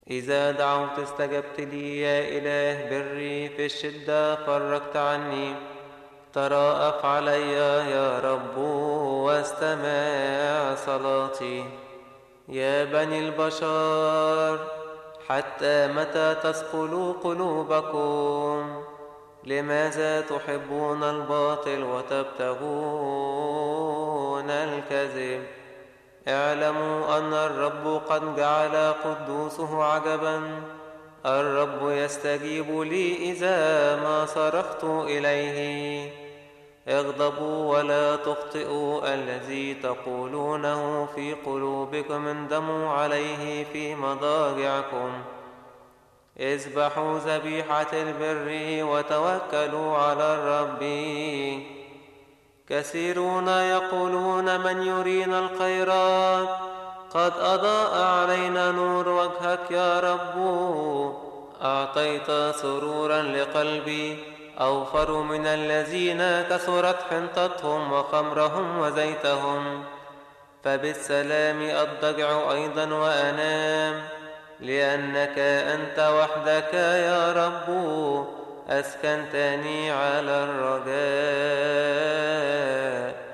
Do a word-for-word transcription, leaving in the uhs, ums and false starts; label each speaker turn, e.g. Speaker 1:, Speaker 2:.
Speaker 1: إذا دعوت استجبت لي يا إله بري، في الشدة فرجت عني. تراءف علي يا رب واستمع صلاتي. يا بني البشر، حتى متى تثقل قلوبكم؟ لماذا تحبون الباطل وتبتغون الكذب؟ اعلموا أن الرب قد جعل قدوسه عجبا. الرب يستجيب لي إذا ما صرخت إليه. اغضبوا ولا تخطئوا، الذي تقولونه في قلوبكم اندموا عليه في مضاجعكم. اذبحوا ذبيحة البر وتوكلوا على الرب. كثيرون يقولون من يرينا الخيرات. قد أضاء علينا نور وجهك يا رب. أعطيت سرورا لقلبي، أوفر من الذين كثرت حنطتهم وخمرهم وزيتهم. فبالسلام أضطجع أيضا وأنام، لأنك أنت وحدك يا رب أسكنتني على الرجاء.